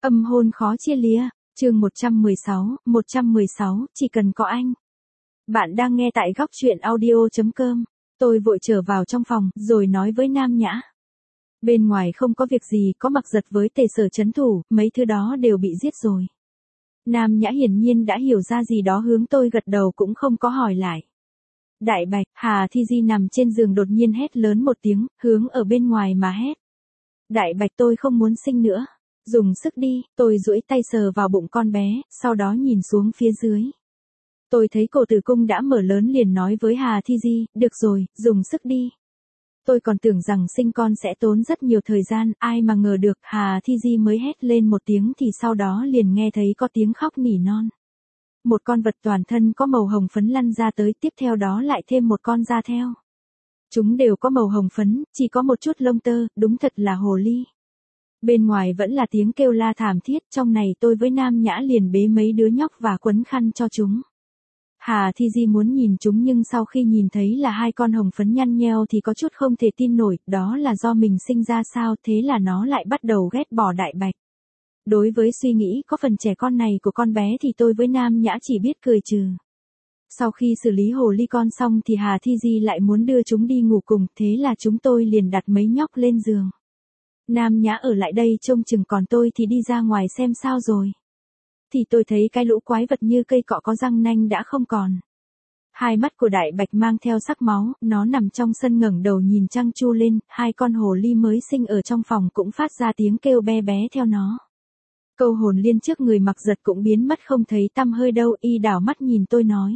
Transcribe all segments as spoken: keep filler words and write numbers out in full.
Âm hôn khó chia lìa, chương một trăm mười sáu, một trăm mười sáu, chỉ cần có anh. Bạn đang nghe tại góc truyện audio chấm com. Tôi vội trở vào trong phòng, rồi nói với Nam Nhã. Bên ngoài không có việc gì, có Mặc Giật với Tề Sở trấn thủ, mấy thứ đó đều bị giết rồi. Nam Nhã hiển nhiên đã hiểu ra gì đó, hướng tôi gật đầu cũng không có hỏi lại. Đại Bạch, Hà Thi Di nằm trên giường đột nhiên hét lớn một tiếng, hướng ở bên ngoài mà hét. Đại Bạch, tôi không muốn sinh nữa. Dùng sức đi, tôi duỗi tay sờ vào bụng con bé, sau đó nhìn xuống phía dưới. Tôi thấy cổ tử cung đã mở lớn, liền nói với Hà Thi Di, được rồi, dùng sức đi. Tôi còn tưởng rằng sinh con sẽ tốn rất nhiều thời gian, ai mà ngờ được, Hà Thi Di mới hét lên một tiếng thì sau đó liền nghe thấy có tiếng khóc nỉ non. Một con vật toàn thân có màu hồng phấn lăn ra tới, tiếp theo đó lại thêm một con ra theo. Chúng đều có màu hồng phấn, chỉ có một chút lông tơ, đúng thật là hồ ly. Bên ngoài vẫn là tiếng kêu la thảm thiết, trong này tôi với Nam Nhã liền bế mấy đứa nhóc và quấn khăn cho chúng. Hà Thi Di muốn nhìn chúng nhưng sau khi nhìn thấy là hai con hồng phấn nhăn nheo thì có chút không thể tin nổi, đó là do mình sinh ra sao, thế là nó lại bắt đầu ghét bỏ Đại Bạch. Đối với suy nghĩ có phần trẻ con này của con bé thì tôi với Nam Nhã chỉ biết cười trừ. Sau khi xử lý hồ ly con xong thì Hà Thi Di lại muốn đưa chúng đi ngủ cùng, thế là chúng tôi liền đặt mấy nhóc lên giường. Nam Nhã ở lại đây trông chừng, còn tôi thì đi ra ngoài xem sao rồi. Thì tôi thấy cái lũ quái vật như cây cọ có răng nanh đã không còn. Hai mắt của Đại Bạch mang theo sắc máu, nó nằm trong sân ngẩng đầu nhìn trăng chu lên, hai con hồ ly mới sinh ở trong phòng cũng phát ra tiếng kêu be bé theo nó. Câu hồn liên trước người Mặc Giật cũng biến mất không thấy tăm hơi đâu, y đảo mắt nhìn tôi nói.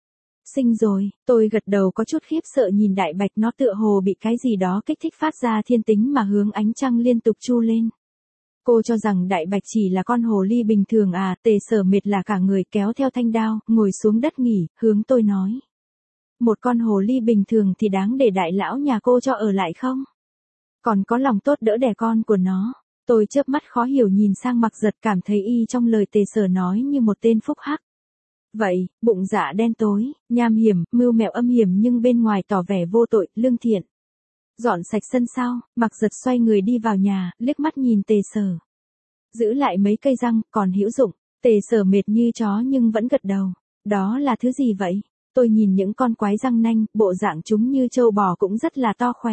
Sinh rồi, tôi gật đầu có chút khiếp sợ nhìn Đại Bạch, nó tựa hồ bị cái gì đó kích thích phát ra thiên tính mà hướng ánh trăng liên tục chu lên. Cô cho rằng Đại Bạch chỉ là con hồ ly bình thường à? Tề Sở mệt là cả người kéo theo thanh đao, ngồi xuống đất nghỉ, hướng tôi nói. Một con hồ ly bình thường thì đáng để đại lão nhà cô cho ở lại không? Còn có lòng tốt đỡ đẻ con của nó. Tôi chớp mắt khó hiểu nhìn sang Mặc Giật, cảm thấy y trong lời Tề Sở nói như một tên phúc hắc. Vậy, bụng dạ đen tối, nham hiểm, mưu mẹo âm hiểm nhưng bên ngoài tỏ vẻ vô tội, lương thiện. Dọn sạch sân sao? Mặc Giật xoay người đi vào nhà, liếc mắt nhìn Tề Sở. Giữ lại mấy cây răng, còn hữu dụng. Tề Sở mệt như chó nhưng vẫn gật đầu. Đó là thứ gì vậy? Tôi nhìn những con quái răng nanh, bộ dạng chúng như trâu bò cũng rất là to khỏe.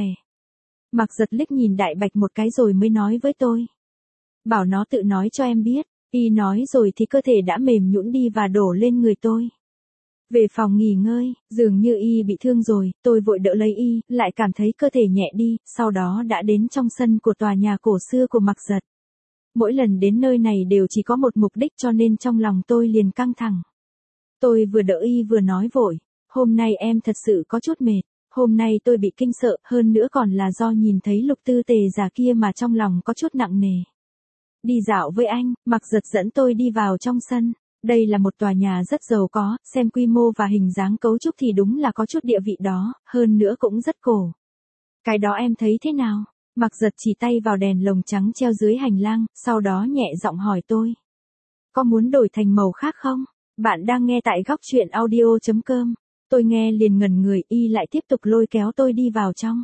Mặc Giật liếc nhìn Đại Bạch một cái rồi mới nói với tôi. Bảo nó tự nói cho em biết. Y nói rồi thì cơ thể đã mềm nhũn đi và đổ lên người tôi. Về phòng nghỉ ngơi, dường như y bị thương rồi, tôi vội đỡ lấy y, lại cảm thấy cơ thể nhẹ đi, sau đó đã đến trong sân của tòa nhà cổ xưa của Mặc Giật. Mỗi lần đến nơi này đều chỉ có một mục đích cho nên trong lòng tôi liền căng thẳng. Tôi vừa đỡ y vừa nói vội, hôm nay em thật sự có chút mệt, hôm nay tôi bị kinh sợ, hơn nữa còn là do nhìn thấy Lục Tư Tề già kia mà trong lòng có chút nặng nề. Đi dạo với anh, Mặc Giật dẫn tôi đi vào trong sân. Đây là một tòa nhà rất giàu có, xem quy mô và hình dáng cấu trúc thì đúng là có chút địa vị đó, hơn nữa cũng rất cổ. Cái đó em thấy thế nào? Mặc Giật chỉ tay vào đèn lồng trắng treo dưới hành lang, sau đó nhẹ giọng hỏi tôi. Có muốn đổi thành màu khác không? Bạn đang nghe tại góc truyện audio chấm com. Tôi nghe liền ngẩn người, y lại tiếp tục lôi kéo tôi đi vào trong.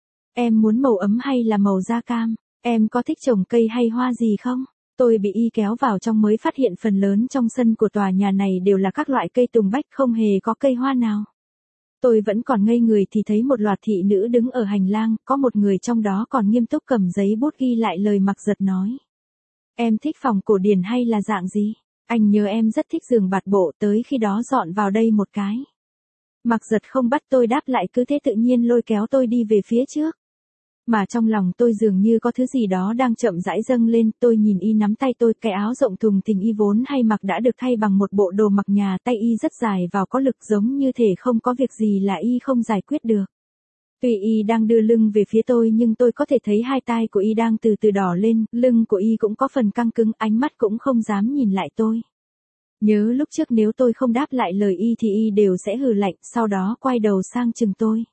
Em muốn màu ấm hay là màu da cam? Em có thích trồng cây hay hoa gì không? Tôi bị y kéo vào trong mới phát hiện phần lớn trong sân của tòa nhà này đều là các loại cây tùng bách, không hề có cây hoa nào. Tôi vẫn còn ngây người thì thấy một loạt thị nữ đứng ở hành lang, có một người trong đó còn nghiêm túc cầm giấy bút ghi lại lời Mặc Giật nói. Em thích phòng cổ điển hay là dạng gì? Anh nhớ em rất thích giường bạt bộ, tới khi đó dọn vào đây một cái. Mặc Giật không bắt tôi đáp lại, cứ thế tự nhiên lôi kéo tôi đi về phía trước. Mà trong lòng tôi dường như có thứ gì đó đang chậm rãi dâng lên, tôi nhìn y nắm tay tôi, cái áo rộng thùng thình y vốn hay mặc đã được thay bằng một bộ đồ mặc nhà, tay y rất dài vào có lực, giống như thể không có việc gì là y không giải quyết được. Tuy y đang đưa lưng về phía tôi nhưng tôi có thể thấy hai tai của y đang từ từ đỏ lên, lưng của y cũng có phần căng cứng, ánh mắt cũng không dám nhìn lại tôi. Nhớ lúc trước nếu tôi không đáp lại lời y thì y đều sẽ hừ lạnh, sau đó quay đầu sang chừng tôi.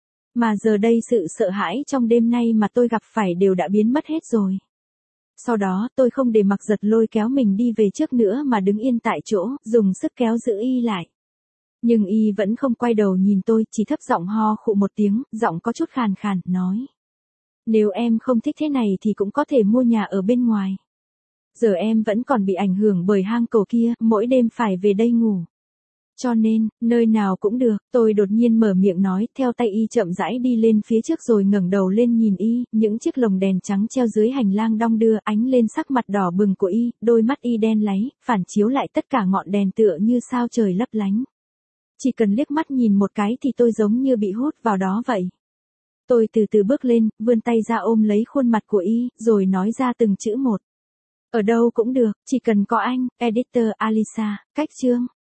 Mà giờ đây sự sợ hãi trong đêm nay mà tôi gặp phải đều đã biến mất hết rồi. Sau đó tôi không để Mặc Giật lôi kéo mình đi về trước nữa mà đứng yên tại chỗ, dùng sức kéo giữ y lại. Nhưng y vẫn không quay đầu nhìn tôi, chỉ thấp giọng ho khụ một tiếng, giọng có chút khàn khàn, nói. Nếu em không thích thế này thì cũng có thể mua nhà ở bên ngoài. Giờ em vẫn còn bị ảnh hưởng bởi hang cầu kia, mỗi đêm phải về đây ngủ. Cho nên, nơi nào cũng được, tôi đột nhiên mở miệng nói, theo tay y chậm rãi đi lên phía trước rồi ngẩng đầu lên nhìn y, những chiếc lồng đèn trắng treo dưới hành lang đong đưa ánh lên sắc mặt đỏ bừng của y, đôi mắt y đen láy, phản chiếu lại tất cả ngọn đèn tựa như sao trời lấp lánh. Chỉ cần liếc mắt nhìn một cái thì tôi giống như bị hút vào đó vậy. Tôi từ từ bước lên, vươn tay ra ôm lấy khuôn mặt của y, rồi nói ra từng chữ một. Ở đâu cũng được, chỉ cần có anh, Editor Alisa, cách chương.